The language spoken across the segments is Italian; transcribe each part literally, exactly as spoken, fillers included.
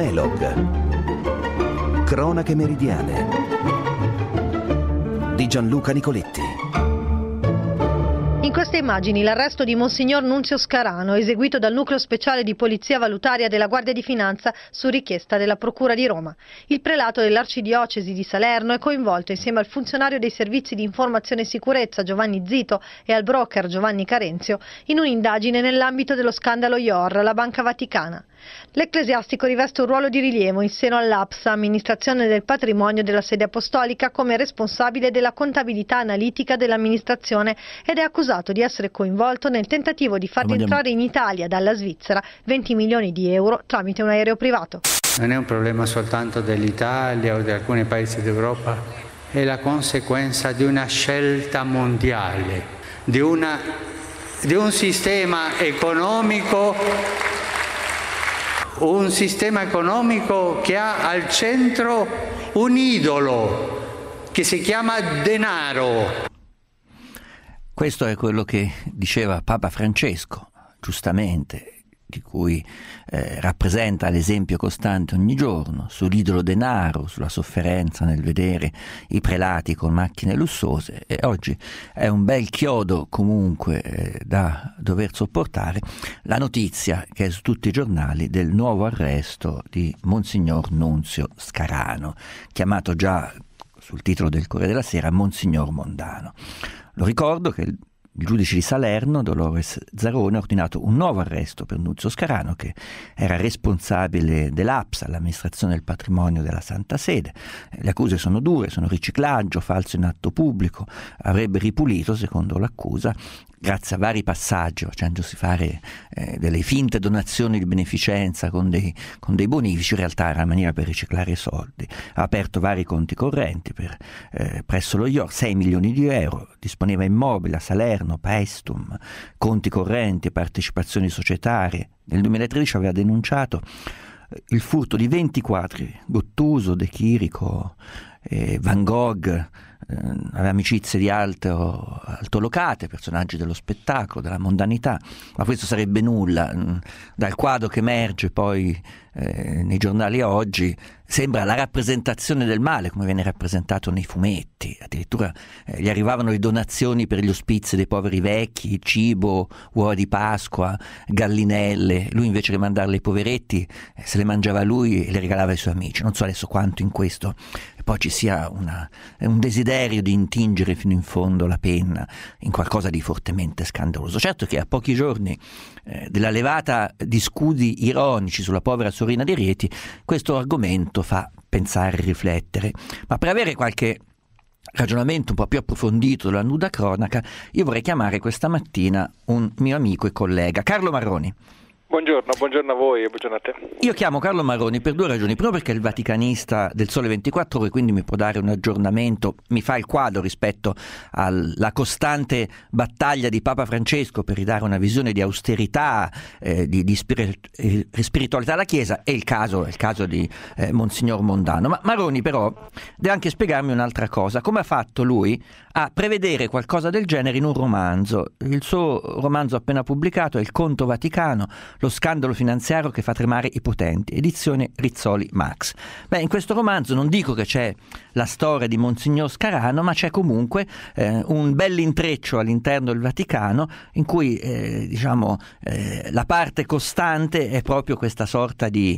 Domelog. Cronache meridiane di Gianluca Nicoletti. In queste immagini l'arresto di Monsignor Nunzio Scarano, eseguito dal Nucleo Speciale di Polizia Valutaria della Guardia di Finanza su richiesta della Procura di Roma. Il prelato dell'Arcidiocesi di Salerno è coinvolto insieme al funzionario dei servizi di informazione e sicurezza Giovanni Zito e al broker Giovanni Carenzio in un'indagine nell'ambito dello scandalo I O R, la Banca Vaticana. L'ecclesiastico riveste un ruolo di rilievo in seno all'A P S, amministrazione del patrimonio della sede apostolica, come responsabile della contabilità analitica dell'amministrazione ed è accusato di essere coinvolto nel tentativo di far rientrare in Italia dalla Svizzera venti milioni di euro tramite un aereo privato. Non è un problema soltanto dell'Italia o di alcuni paesi d'Europa, è la conseguenza di una scelta mondiale, di, una, di un sistema economico Un sistema economico che ha al centro un idolo che si chiama denaro. Questo è quello che diceva Papa Francesco, giustamente, di cui eh, rappresenta l'esempio costante ogni giorno, sull'idolo denaro, sulla sofferenza nel vedere i prelati con macchine lussuose, e oggi è un bel chiodo comunque eh, da dover sopportare la notizia che è su tutti i giornali del nuovo arresto di Monsignor Nunzio Scarano, chiamato già sul titolo del Corriere della Sera Monsignor Mondano. Lo ricordo che il Il giudice di Salerno, Dolores Zarone, ha ordinato un nuovo arresto per Nunzio Scarano, che era responsabile dell'A P S, l'amministrazione del patrimonio della Santa Sede. Le accuse sono dure, sono riciclaggio, falso in atto pubblico. Avrebbe ripulito, secondo l'accusa, grazie a vari passaggi, facendosi fare eh, delle finte donazioni di beneficenza con dei, con dei bonifici, in realtà era una maniera per riciclare i soldi. Ha aperto vari conti correnti per, eh, presso lo I O R, sei milioni di euro, disponeva immobili a Salerno, Paestum, conti correnti e partecipazioni societarie. Nel duemilatredici aveva denunciato il furto di venti quadri, Gottuso, De Chirico, eh, Van Gogh, aveva amicizie di alto, altolocate, personaggi dello spettacolo, della mondanità, ma questo sarebbe nulla. Dal quadro che emerge poi eh, nei giornali oggi sembra la rappresentazione del male come viene rappresentato nei fumetti. Addirittura eh, gli arrivavano le donazioni per gli ospizi dei poveri vecchi, cibo, uova di Pasqua, gallinelle. Lui invece che mandarle ai poveretti eh, se le mangiava lui e le regalava ai suoi amici. Non so adesso quanto in questo poi ci sia una, un desiderio di intingere fino in fondo la penna in qualcosa di fortemente scandaloso. Certo che a pochi giorni eh, della levata di scudi ironici sulla povera Sorina di Rieti, questo argomento fa pensare e riflettere. Ma per avere qualche ragionamento un po' più approfondito della nuda cronaca, io vorrei chiamare questa mattina un mio amico e collega, Carlo Marroni. Buongiorno, buongiorno a voi e buongiorno a te. Io chiamo Carlo Marroni per due ragioni. Primo perché è il vaticanista del Sole ventiquattro Ore, quindi mi può dare un aggiornamento, mi fa il quadro rispetto alla costante battaglia di Papa Francesco per ridare una visione di austerità, eh, di, di spirit- eh, spiritualità alla Chiesa, e il caso, il caso di eh, Monsignor Mondano. Ma Marroni però deve anche spiegarmi un'altra cosa. Come ha fatto lui a prevedere qualcosa del genere in un romanzo? Il suo romanzo appena pubblicato è Il Conto Vaticano, lo scandalo finanziario che fa tremare i potenti, edizione Rizzoli Max. Beh, in questo romanzo non dico che c'è la storia di Monsignor Scarano, ma c'è comunque eh, un bell'intreccio all'interno del Vaticano in cui eh, diciamo eh, la parte costante è proprio questa sorta di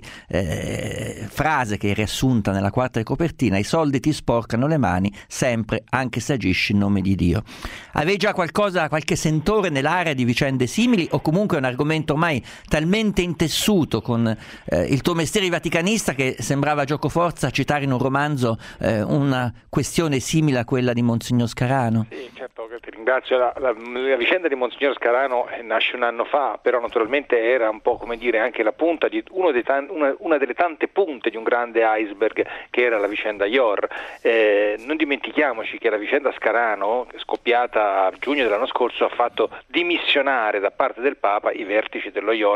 eh, frase che è riassunta nella quarta di copertina: i soldi ti sporcano le mani sempre, anche se agisci in nome di Dio. Avevi già qualcosa, qualche sentore nell'area di vicende simili, o comunque è un argomento ormai talmente intessuto con eh, il tuo mestiere di vaticanista che sembrava giocoforza citare in un romanzo eh, una questione simile a quella di Monsignor Scarano? Sì, certo, ti ringrazio. La, la, la vicenda di Monsignor Scarano eh, nasce un anno fa, però naturalmente era un po', come dire, anche la punta di uno dei tan- una, una delle tante punte di un grande iceberg che era la vicenda I O R. Eh, non dimentichiamoci che la vicenda Scarano, scoppiata a giugno dell'anno scorso, ha fatto dimissionare da parte del Papa i vertici dello I O R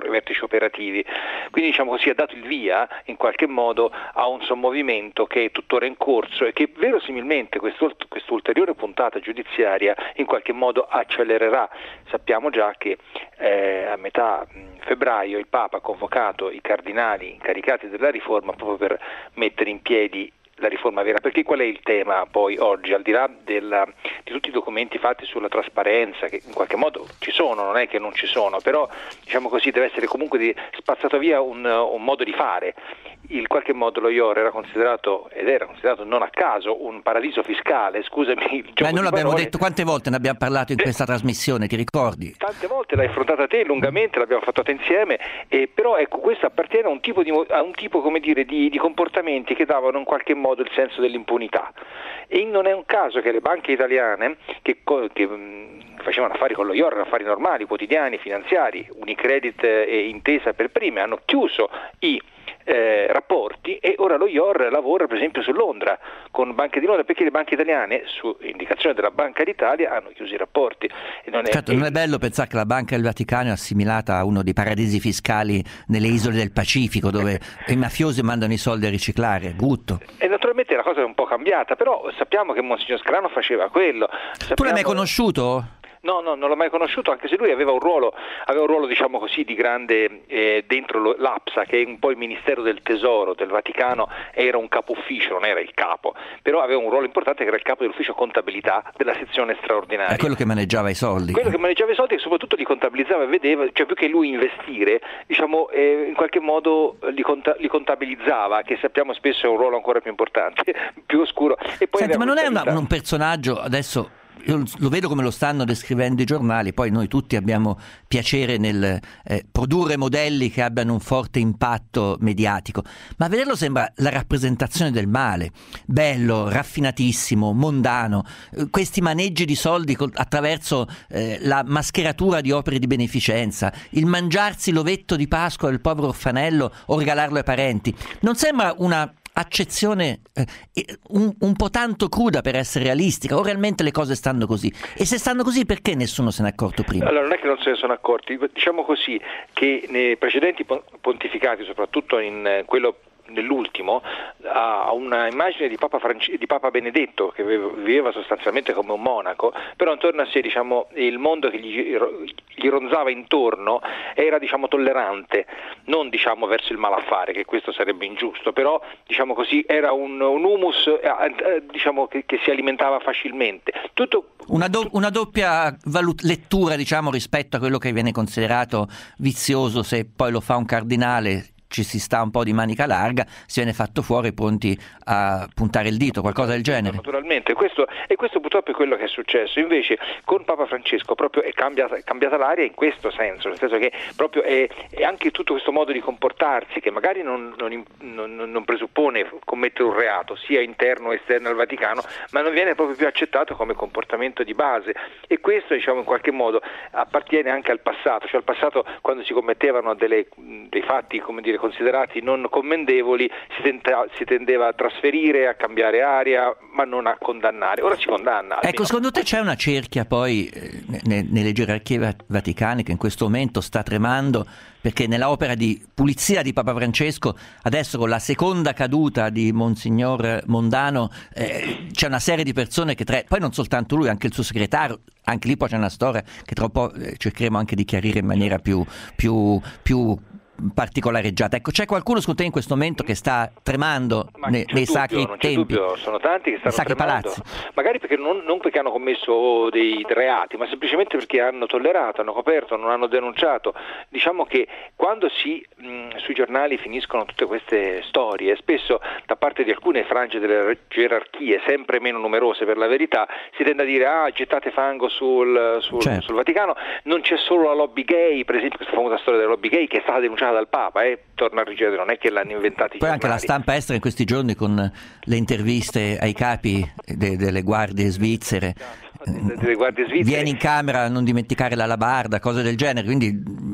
vertici operativi. Quindi diciamo così ha dato il via in qualche modo a un sommovimento che è tuttora in corso e che verosimilmente quest'ult- quest'ulteriore puntata giudiziaria in qualche modo accelererà. Sappiamo già che eh, a metà febbraio il Papa ha convocato i cardinali incaricati della riforma proprio per mettere in piedi la riforma vera, perché qual è il tema poi oggi, al di là della, di tutti i documenti fatti sulla trasparenza, che in qualche modo ci sono, non è che non ci sono, però diciamo così deve essere comunque di, spazzato via un, un modo di fare. In qualche modo lo I O R era considerato, ed era considerato non a caso, un paradiso fiscale, scusami. Ma noi l'abbiamo detto, quante volte ne abbiamo parlato in questa eh, trasmissione, ti ricordi? Tante volte l'hai affrontata te lungamente, l'abbiamo fatto insieme, eh, però ecco, questo appartiene a un tipo, di, a un tipo come dire, di, di comportamenti che davano in qualche modo il senso dell'impunità. E non è un caso che le banche italiane che, che mh, facevano affari con lo I O R, affari normali, quotidiani, finanziari, Unicredit e Intesa per prime, hanno chiuso i Eh, rapporti e ora lo I O R lavora per esempio su Londra con banche di Londra, perché le banche italiane su indicazione della Banca d'Italia hanno chiuso i rapporti. E non è, certo, non è bello pensare che la Banca del Vaticano è assimilata a uno dei paradisi fiscali nelle isole del Pacifico dove i mafiosi mandano i soldi a riciclare, brutto. E naturalmente la cosa è un po' cambiata, però sappiamo che Monsignor Scarano faceva quello. Sappiamo... Tu l'hai mai conosciuto? No, no, non l'ho mai conosciuto, anche se lui aveva un ruolo, aveva un ruolo diciamo così di grande eh, dentro lo, l'APSA, che è un po' il Ministero del Tesoro del Vaticano, era un capo ufficio, non era il capo, però aveva un ruolo importante che era il capo dell'ufficio contabilità della sezione straordinaria. È quello che maneggiava i soldi. Quello che maneggiava i soldi e soprattutto li contabilizzava e vedeva, cioè più che lui investire, diciamo eh, in qualche modo li, conta, li contabilizzava, che sappiamo spesso è un ruolo ancora più importante, più oscuro. E poi Senti, ma non è una, un personaggio adesso... Io lo vedo come lo stanno descrivendo i giornali, poi noi tutti abbiamo piacere nel eh, produrre modelli che abbiano un forte impatto mediatico, ma a vederlo sembra la rappresentazione del male, bello, raffinatissimo, mondano, eh, questi maneggi di soldi col, attraverso eh, la mascheratura di opere di beneficenza, il mangiarsi l'ovetto di Pasqua del povero orfanello o regalarlo ai parenti. Non sembra una accezione eh, un, un po' tanto cruda per essere realistica, o realmente le cose stanno così? E se stanno così, perché nessuno se n'è accorto prima? Allora, non è che non se ne sono accorti, diciamo così che nei precedenti pontificati, soprattutto in quello nell'ultimo, ha una immagine di Papa, France- di Papa Benedetto che viveva sostanzialmente come un monaco, però intorno a sé diciamo il mondo che gli, gli ronzava intorno era diciamo tollerante, non diciamo verso il malaffare, che questo sarebbe ingiusto, però diciamo così era un, un humus eh, diciamo che, che si alimentava facilmente. Tutto una, do- una doppia valut- lettura diciamo rispetto a quello che viene considerato vizioso, se poi lo fa un cardinale ci si sta un po' di manica larga, si viene fatto fuori pronti a puntare il dito, qualcosa del genere. Naturalmente, questo, e questo purtroppo è quello che è successo. Invece con Papa Francesco proprio è cambiata, è cambiata l'aria in questo senso, nel senso che proprio è, è anche tutto questo modo di comportarsi che magari non, non, non, non presuppone commettere un reato, sia interno o esterno al Vaticano, ma non viene proprio più accettato come comportamento di base, e questo diciamo in qualche modo appartiene anche al passato, cioè al passato quando si commettevano delle, dei fatti come dire considerati non commendevoli, si, tenta, si tendeva a trasferire, a cambiare aria, ma non a condannare. Ora si condanna. Ecco, secondo te c'è una cerchia poi eh, ne, nelle gerarchie vaticane che in questo momento sta tremando, perché nella opera di pulizia di Papa Francesco, adesso con la seconda caduta di Monsignor Mondano, eh, c'è una serie di persone che tre, poi non soltanto lui, anche il suo segretario, anche lì poi c'è una storia che tra un po' eh, cercheremo anche di chiarire in maniera più, più, più particolareggiata. Ecco, c'è qualcuno secondo te in questo momento che sta tremando ne, nei dubbio, sacri non tempi? Dubbio, sono tanti che stanno sacri tremando, palazzi. Magari perché non, non perché hanno commesso dei reati, ma semplicemente perché hanno tollerato, hanno coperto, non hanno denunciato. Diciamo che quando si mh, sui giornali finiscono tutte queste storie, spesso da parte di alcune frange delle gerarchie sempre meno numerose per la verità, si tende a dire ah gettate fango sul, sul, certo. sul Vaticano. Non c'è solo la lobby gay, per esempio questa famosa storia della lobby gay che è stata denunciata dal Papa, eh, torna a rigettare, non è che l'hanno inventati. Poi anche la stampa estera in questi giorni con le interviste ai capi de- delle guardie svizzere, delle guardie svizzere. Vieni in camera, non dimenticare la labarda, cose del genere, quindi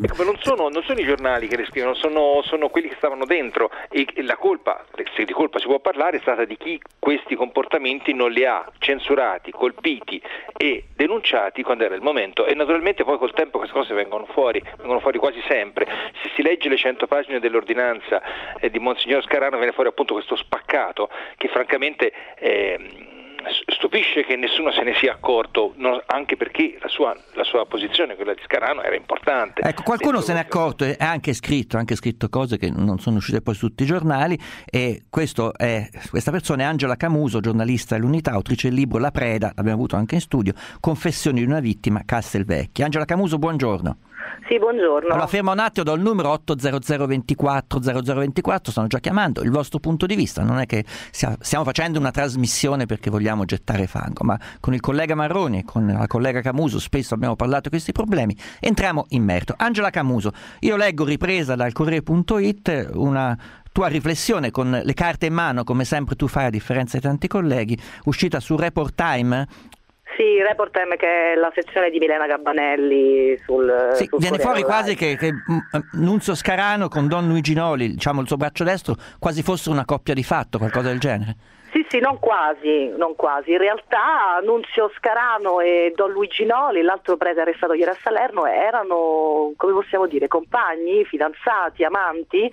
Ecco, non sono, non sono i giornali che le scrivono, sono, sono quelli che stavano dentro, e, e la colpa, se di colpa si può parlare, è stata di chi questi comportamenti non li ha censurati, colpiti e denunciati quando era il momento, e naturalmente poi col tempo queste cose vengono fuori, vengono fuori quasi sempre. Se si legge le cento pagine dell'ordinanza eh, di Monsignor Scarano, viene fuori appunto questo spaccato che francamente eh, stupisce che nessuno se ne sia accorto, no, anche perché la sua, la sua posizione, quella di Scarano, era importante. Ecco, qualcuno se ne è accorto e ha anche scritto, anche scritto cose che non sono uscite poi su tutti i giornali, e questo è, questa persona è Angela Camuso, giornalista dell'Unità, autrice del libro La Preda, l'abbiamo avuto anche in studio, Confessioni di una vittima, Castelvecchi. Angela Camuso, buongiorno. Sì, buongiorno. Allora, fermo un attimo, do il numero otto zero zero ventiquattro zero zero ventiquattro, stanno già chiamando, il vostro punto di vista, non è che stiamo facendo una trasmissione perché vogliamo gettare fango, ma con il collega Marroni e con la collega Camuso spesso abbiamo parlato di questi problemi, entriamo in merito. Angela Camuso, io leggo ripresa dal Corriere punto it una tua riflessione con le carte in mano, come sempre tu fai a differenza di tanti colleghi, uscita su Report Time. Sì, Report Time, che è la sezione di Milena Gabbanelli sul, sì, sul viene fuori Online. quasi che, che Nunzio Scarano con Don Luigi Noli, diciamo il suo braccio destro, quasi fosse una coppia di fatto, qualcosa del genere. Sì, sì, non quasi, non quasi. In realtà Nunzio Scarano e Don Luigi Noli, l'altro prete arrestato ieri a Salerno, erano, come possiamo dire, compagni, fidanzati, amanti.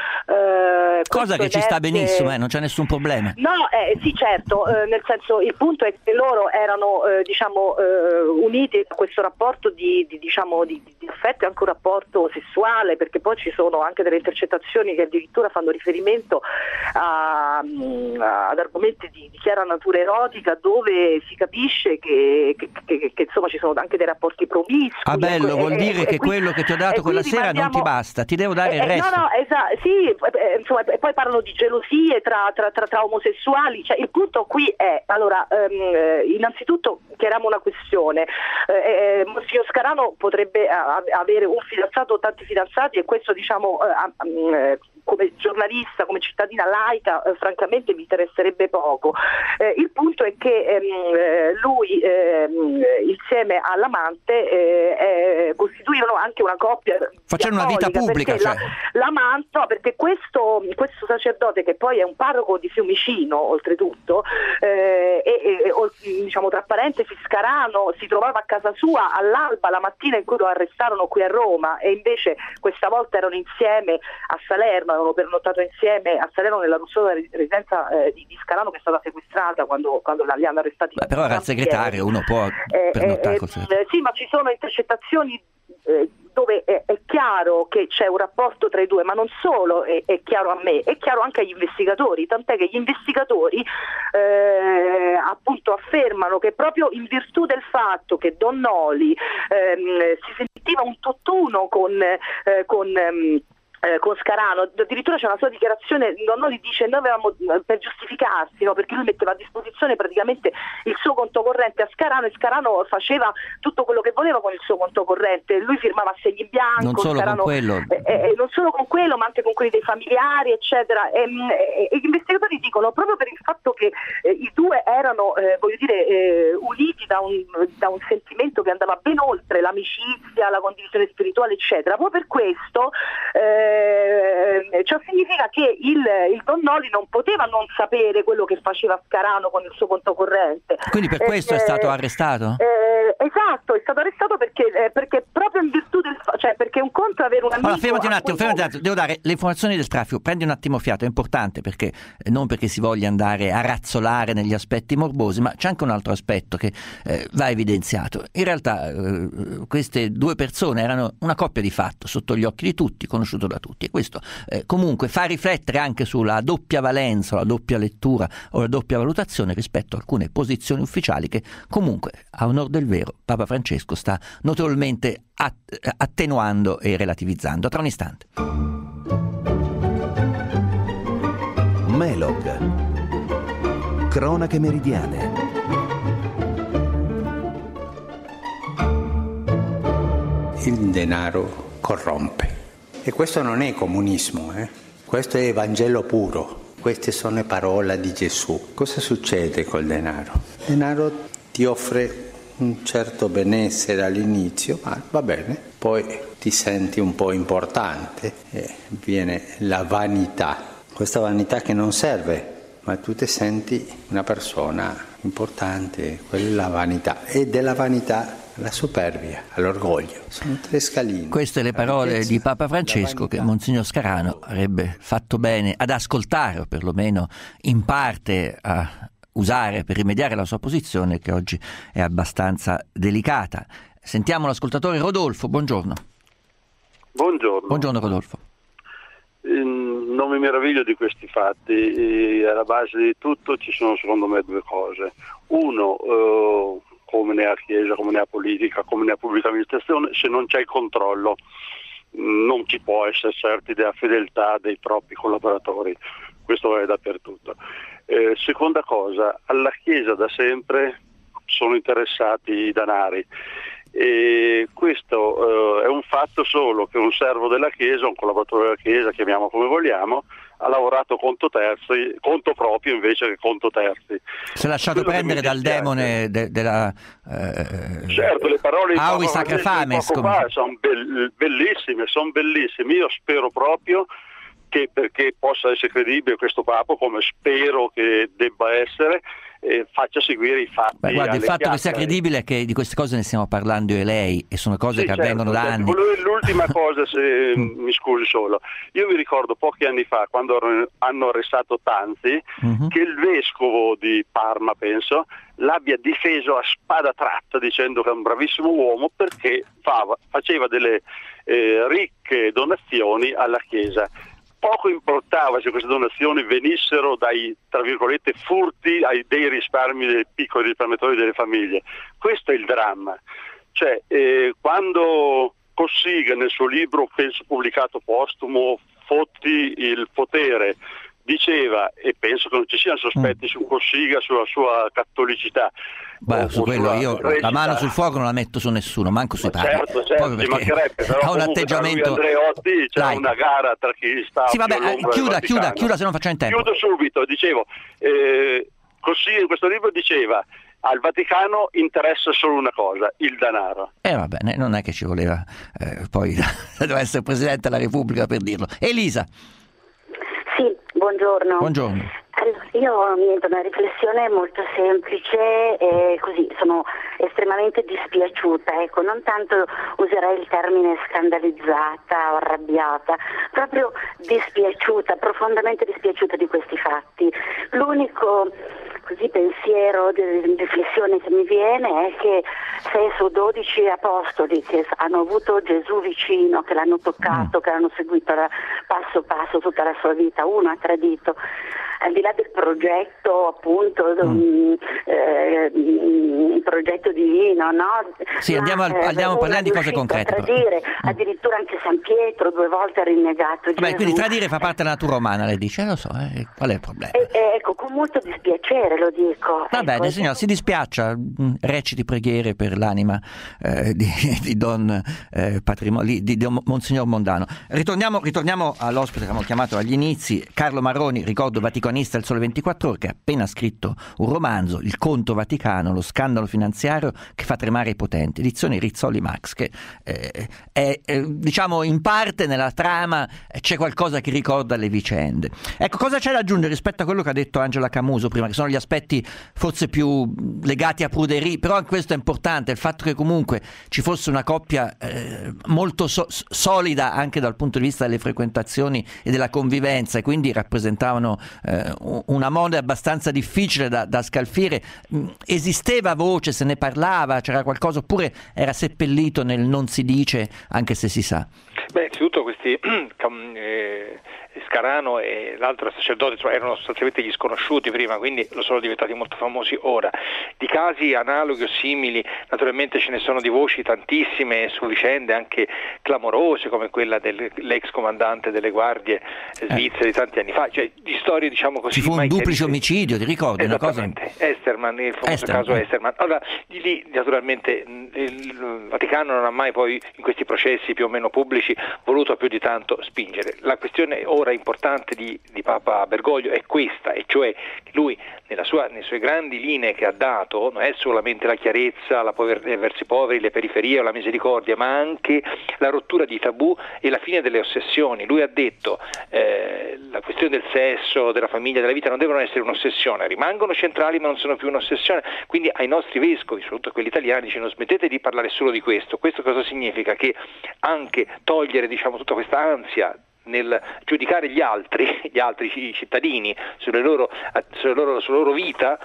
Eh, Cosa che ci sta benissimo, eh, non c'è nessun problema. No, eh, sì, certo, eh, nel senso, il punto è che loro erano eh, diciamo eh, uniti a questo rapporto di, di diciamo di, di affetto, e anche un rapporto sessuale, perché poi ci sono anche delle intercettazioni che addirittura fanno riferimento a, a, ad argomenti di, di chiara natura erotica, dove si capisce che, che, che, che insomma ci sono anche dei rapporti promiscui. Ah, bello, e, vuol e, dire e, che e quello che ti ho dato quella sera mandiamo... non ti basta, ti devo dare eh, il resto. No, no, esatto, sì, eh, insomma, e poi parlano di gelosie tra, tra, tra, tra omosessuali, cioè il punto qui è, allora, ehm, innanzitutto chiariamo una questione, eh, eh, Monsignor Scarano potrebbe a, avere un fidanzato o tanti fidanzati, e questo diciamo eh, eh, come giornalista, come cittadina laica, eh, francamente mi interesserebbe poco. Eh, il punto è che ehm, lui ehm, insieme all'amante eh, eh, costituivano anche una coppia facendo una vita pubblica, cioè. la, l'amante, no, perché questo, questo sacerdote, che poi è un parroco di Fiumicino oltretutto, eh, e, e diciamo tra parentesi Scarano si trovava a casa sua all'alba la mattina in cui lo arrestarono qui a Roma, e invece questa volta erano insieme a Salerno, avevano pernottato insieme a Salerno nella lussuosa residenza eh, di, di Scarano, che è stata sequestrata quando, quando li hanno arrestati. Beh, però era il segretario, uno può eh, pernottare eh, col eh, sì, ma ci sono intercettazioni eh, dove è, è chiaro che c'è un rapporto tra i due, ma non solo è, è chiaro a me, è chiaro anche agli investigatori, tant'è che gli investigatori eh, appunto affermano che proprio in virtù del fatto che Don Noli ehm, si sentiva un tutt'uno con, eh, con ehm, Eh, con Scarano, addirittura c'è una sua dichiarazione, non, non gli dice, noi avevamo, per giustificarsi, no, perché lui metteva a disposizione praticamente il suo conto corrente a Scarano, e Scarano faceva tutto quello che voleva con il suo conto corrente, lui firmava segni in bianco, non solo Scarano, con quello eh, eh, non solo con quello, ma anche con quelli dei familiari, eccetera, e, e, e gli investigatori dicono, proprio per il fatto che eh, i due erano eh, voglio dire eh, uniti da un, da un sentimento che andava ben oltre l'amicizia, la condivisione spirituale, eccetera, proprio per questo eh, ciò significa che il, il Don Noli non poteva non sapere quello che faceva Scarano con il suo conto corrente. Quindi per questo eh, è stato arrestato? Eh, esatto, è stato arrestato perché, eh, perché proprio in virtù del, cioè perché un conto è avere un amico. Allora, fermati un attimo, fermati un attimo, devo dare le informazioni del traffico, prendi un attimo fiato, è importante, perché eh, non perché si voglia andare a razzolare negli aspetti morbosi, ma c'è anche un altro aspetto che eh, va evidenziato. In realtà eh, queste due persone erano una coppia di fatto, sotto gli occhi di tutti, conosciuto da tutti, e questo eh, comunque fa riflettere anche sulla doppia valenza, la doppia lettura o la doppia valutazione rispetto a alcune posizioni ufficiali che comunque, a onor del vero, Papa Francesco sta notevolmente att- attenuando e relativizzando. Tra un istante. Melog. Cronache meridiane. Il denaro corrompe. E questo non è comunismo, eh? Questo è Vangelo puro. Queste sono le parole di Gesù. Cosa succede col denaro? Il denaro ti offre un certo benessere all'inizio, ma va bene, poi ti senti un po' importante e viene la vanità, questa vanità che non serve, ma tu ti senti una persona importante, quella è la vanità, e della vanità la superbia, l'orgoglio, sono tre scalini. Queste le parole di Papa Francesco che Monsignor Scarano avrebbe fatto bene ad ascoltare, o perlomeno in parte a usare per rimediare alla sua posizione, che oggi è abbastanza delicata. Sentiamo l'ascoltatore Rodolfo, buongiorno. Buongiorno. Buongiorno Rodolfo. Non mi meraviglio di questi fatti, alla base di tutto ci sono secondo me due cose. Uno, eh, come ne ha Chiesa, come ne ha politica, come ne ha pubblica amministrazione, se non c'è il controllo non ci può essere certi della fedeltà dei propri collaboratori, questo è dappertutto. Eh, seconda cosa, alla Chiesa da sempre sono interessati i danari. E questo eh, è un fatto solo che un servo della Chiesa, un collaboratore della Chiesa, chiamiamo come vogliamo, ha lavorato conto terzi, conto proprio invece che conto terzi. Si è lasciato Quello prendere dal demone de, della eh, certo, le parole di Aui Sacra Fames sono bellissime, sono bellissime. Io spero proprio che, perché possa essere credibile questo Papa, come spero che debba essere, eh, faccia seguire i fatti. Beh, guarda, il fatto chiacchiere. Che sia credibile è che di queste cose ne stiamo parlando io e lei, e sono cose sì, che certo, avvengono da certo. anni. L'ultima cosa, se mi scusi solo, io mi ricordo pochi anni fa, quando hanno arrestato Tanzi, uh-huh. che il vescovo di Parma, penso, l'abbia difeso a spada tratta dicendo che è un bravissimo uomo perché fava, faceva delle eh, ricche donazioni alla Chiesa. Poco importava se queste donazioni venissero dai, tra virgolette, furti ai, dei risparmi dei piccoli risparmiatori delle famiglie. Questo è il dramma. Cioè, eh, quando Cossiga nel suo libro, penso pubblicato postumo, Fotti il potere, diceva, e penso che non ci siano sospetti mm. su Cossiga, sulla sua cattolicità. Beh, su quello io recita. La mano sul fuoco non la metto su nessuno, manco sui padri. Certo, certo, ci mancherebbe, però ha un atteggiamento. Andreotti c'è Dai. una gara tra chi sta. Sì, vabbè, chiuda, chiuda, chiuda, se non facciamo in tempo. Chiudo subito, dicevo, eh, Cossiga in questo libro diceva: al Vaticano interessa solo una cosa, il denaro. E eh, va bene, non è che ci voleva eh, poi doveva essere Presidente della Repubblica per dirlo. Elisa. Sì, buongiorno. Buongiorno. Allora, io ho una riflessione molto semplice e così sono estremamente dispiaciuta, ecco, non tanto userei il termine scandalizzata o arrabbiata, proprio dispiaciuta, profondamente dispiaciuta di questi fatti. L'unico così pensiero, di riflessione che mi viene è che sei su dodici apostoli che hanno avuto Gesù vicino, che l'hanno toccato, mm. che l'hanno seguito passo passo tutta la sua vita, uno ha tradito. Al di là del progetto, appunto, mm. eh, il progetto divino, no? Sì, Ma, andiamo, al, andiamo parliamo di cose concrete. A tradire, mm. addirittura anche San Pietro due volte ha rinnegato Gesù. Beh, quindi tradire fa parte della natura umana, lei dice, lo so, eh, qual è il problema? E, e, ecco, con molto dispiacere lo dico. Va bene, ecco, signora, si dispiaccia, reciti preghiere per l'anima eh, di, di Don eh, Patrimo, di, di Don Monsignor Mondano. Ritorniamo, ritorniamo all'ospite che abbiamo chiamato agli inizi, Carlo Marroni, ricordo vaticanista del Sole ventiquattro Ore, che ha appena scritto un romanzo, Il conto Vaticano, lo scandalo finanziario che fa tremare i potenti, edizioni Rizzoli Max, che eh, è eh, diciamo in parte nella trama c'è qualcosa che ricorda le vicende. Ecco, cosa c'è da aggiungere rispetto a quello che ha detto Angela Camuso prima, che sono gli aspetti forse più legati a Pruderie, però anche questo è importante, il fatto che comunque ci fosse una coppia eh, molto so- solida anche dal punto di vista delle frequentazioni e della convivenza, e quindi rappresentavano eh, una mole abbastanza difficile da, da scalfire. Esisteva voce, se ne parlava, c'era qualcosa, oppure era seppellito nel non si dice, anche se si sa? Beh, innanzitutto questi eh, Scarano e l'altro sacerdote cioè, erano sostanzialmente gli sconosciuti prima, quindi lo sono diventati molto famosi ora. Di casi analoghi o simili naturalmente ce ne sono di voci tantissime su vicende anche clamorose come quella dell'ex comandante delle guardie svizzere eh. di tanti anni fa, cioè di storie diciamo così. Ci fu un duplice chiarite. omicidio, ti ricordi? Una cosa... Esterman, il famoso Esterman. caso Esterman. Allora, lì naturalmente il Vaticano non ha mai poi in questi processi più o meno pubblici voluto più di tanto spingere. La questione ora ancora importante di, di Papa Bergoglio è questa, e cioè lui nella sua, nelle sue grandi linee che ha dato non è solamente la chiarezza, la pover- verso i poveri, le periferie o la misericordia, ma anche la rottura di tabù e la fine delle ossessioni. Lui ha detto eh, la questione del sesso, della famiglia, della vita non devono essere un'ossessione, rimangono centrali ma non sono più un'ossessione. Quindi ai nostri vescovi, soprattutto quelli italiani, dice: non smettete di parlare solo di questo. Questo cosa significa? Che anche togliere, diciamo, tutta questa ansia nel giudicare gli altri, gli altri cittadini sulle loro, sulle loro, sulla loro vita,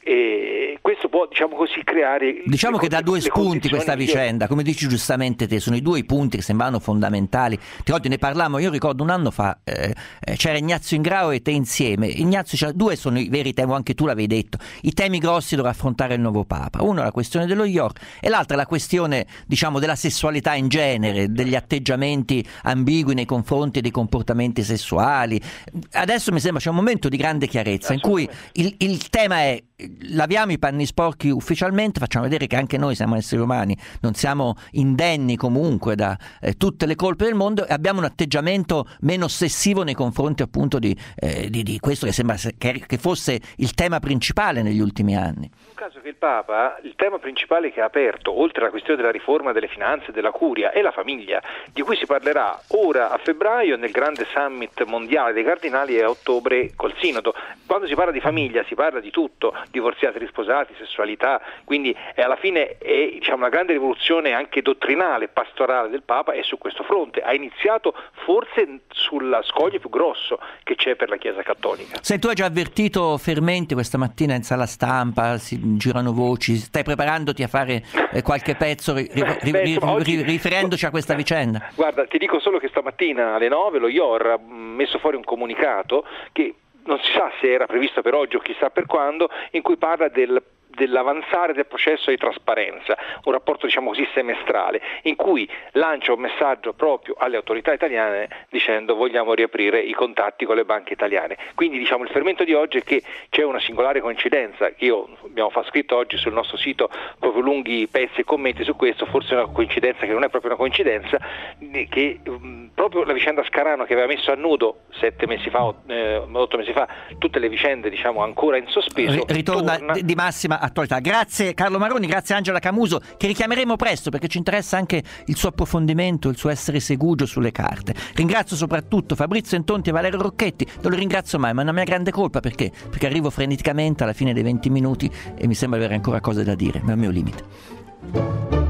e questo può, diciamo così, creare... Diciamo che dà due spunti questa migliori. vicenda, come dici giustamente te, sono i due punti che sembravano fondamentali. Ti oggi ne parlavamo, io ricordo un anno fa, eh, c'era Ignazio Ingrao e te insieme. Ignazio, cioè, due sono i veri temi, anche tu l'avevi detto, i temi grossi da affrontare il nuovo Papa. Uno è la questione dello York e l'altra è la questione, diciamo, della sessualità in genere, degli atteggiamenti ambigui nei confronti dei comportamenti sessuali. Adesso mi sembra c'è un momento di grande chiarezza in cui il, il tema è: laviamo i panni sporchi ufficialmente, facciamo vedere che anche noi siamo esseri umani, non siamo indenni comunque da eh, tutte le colpe del mondo, e abbiamo un atteggiamento meno ossessivo nei confronti appunto di, eh, di, di questo che sembra che, che fosse il tema principale negli ultimi anni. In un caso che il Papa, il tema principale che ha aperto, oltre alla questione della riforma delle finanze e della curia, è la famiglia, di cui si parlerà ora a febbraio nel grande summit mondiale dei cardinali e a ottobre col Sinodo. Quando si parla di famiglia si parla di tutto: divorziati, risposati, sessualità, quindi è, alla fine è, diciamo, una grande rivoluzione anche dottrinale, pastorale del Papa è su questo fronte. Ha iniziato forse sulla scoglio più grosso che c'è per la Chiesa Cattolica. Se tu hai già avvertito fermenti questa mattina in sala stampa, si girano voci, stai preparandoti a fare eh, qualche pezzo ri, ri, ri, Beh, insomma, ri, oggi, riferendoci a questa vicenda? Guarda, ti dico solo che stamattina alle nove lo I O R ha messo fuori un comunicato che non si sa se era previsto per oggi o chissà per quando, in cui parla del dell'avanzare del processo di trasparenza, un rapporto, diciamo così, semestrale, in cui lancia un messaggio proprio alle autorità italiane dicendo: vogliamo riaprire i contatti con le banche italiane. Quindi, diciamo, il fermento di oggi è che c'è una singolare coincidenza. Io abbiamo fatto scritto oggi sul nostro sito proprio lunghi pezzi e commenti su questo, forse è una coincidenza che non è proprio una coincidenza, che um, proprio la vicenda Scarano, che aveva messo a nudo sette mesi fa, eh, otto mesi fa, tutte le vicende, diciamo, ancora in sospeso, ritorna torna... di massima attualità. Grazie Carlo Maroni, grazie Angela Camuso, che richiameremo presto perché ci interessa anche il suo approfondimento, il suo essere segugio sulle carte. Ringrazio soprattutto Fabrizio Entonti e Valerio Rocchetti. Non lo ringrazio mai, ma è una mia grande colpa, perché perché arrivo freneticamente alla fine dei venti minuti e mi sembra avere ancora cose da dire, ma è il mio limite.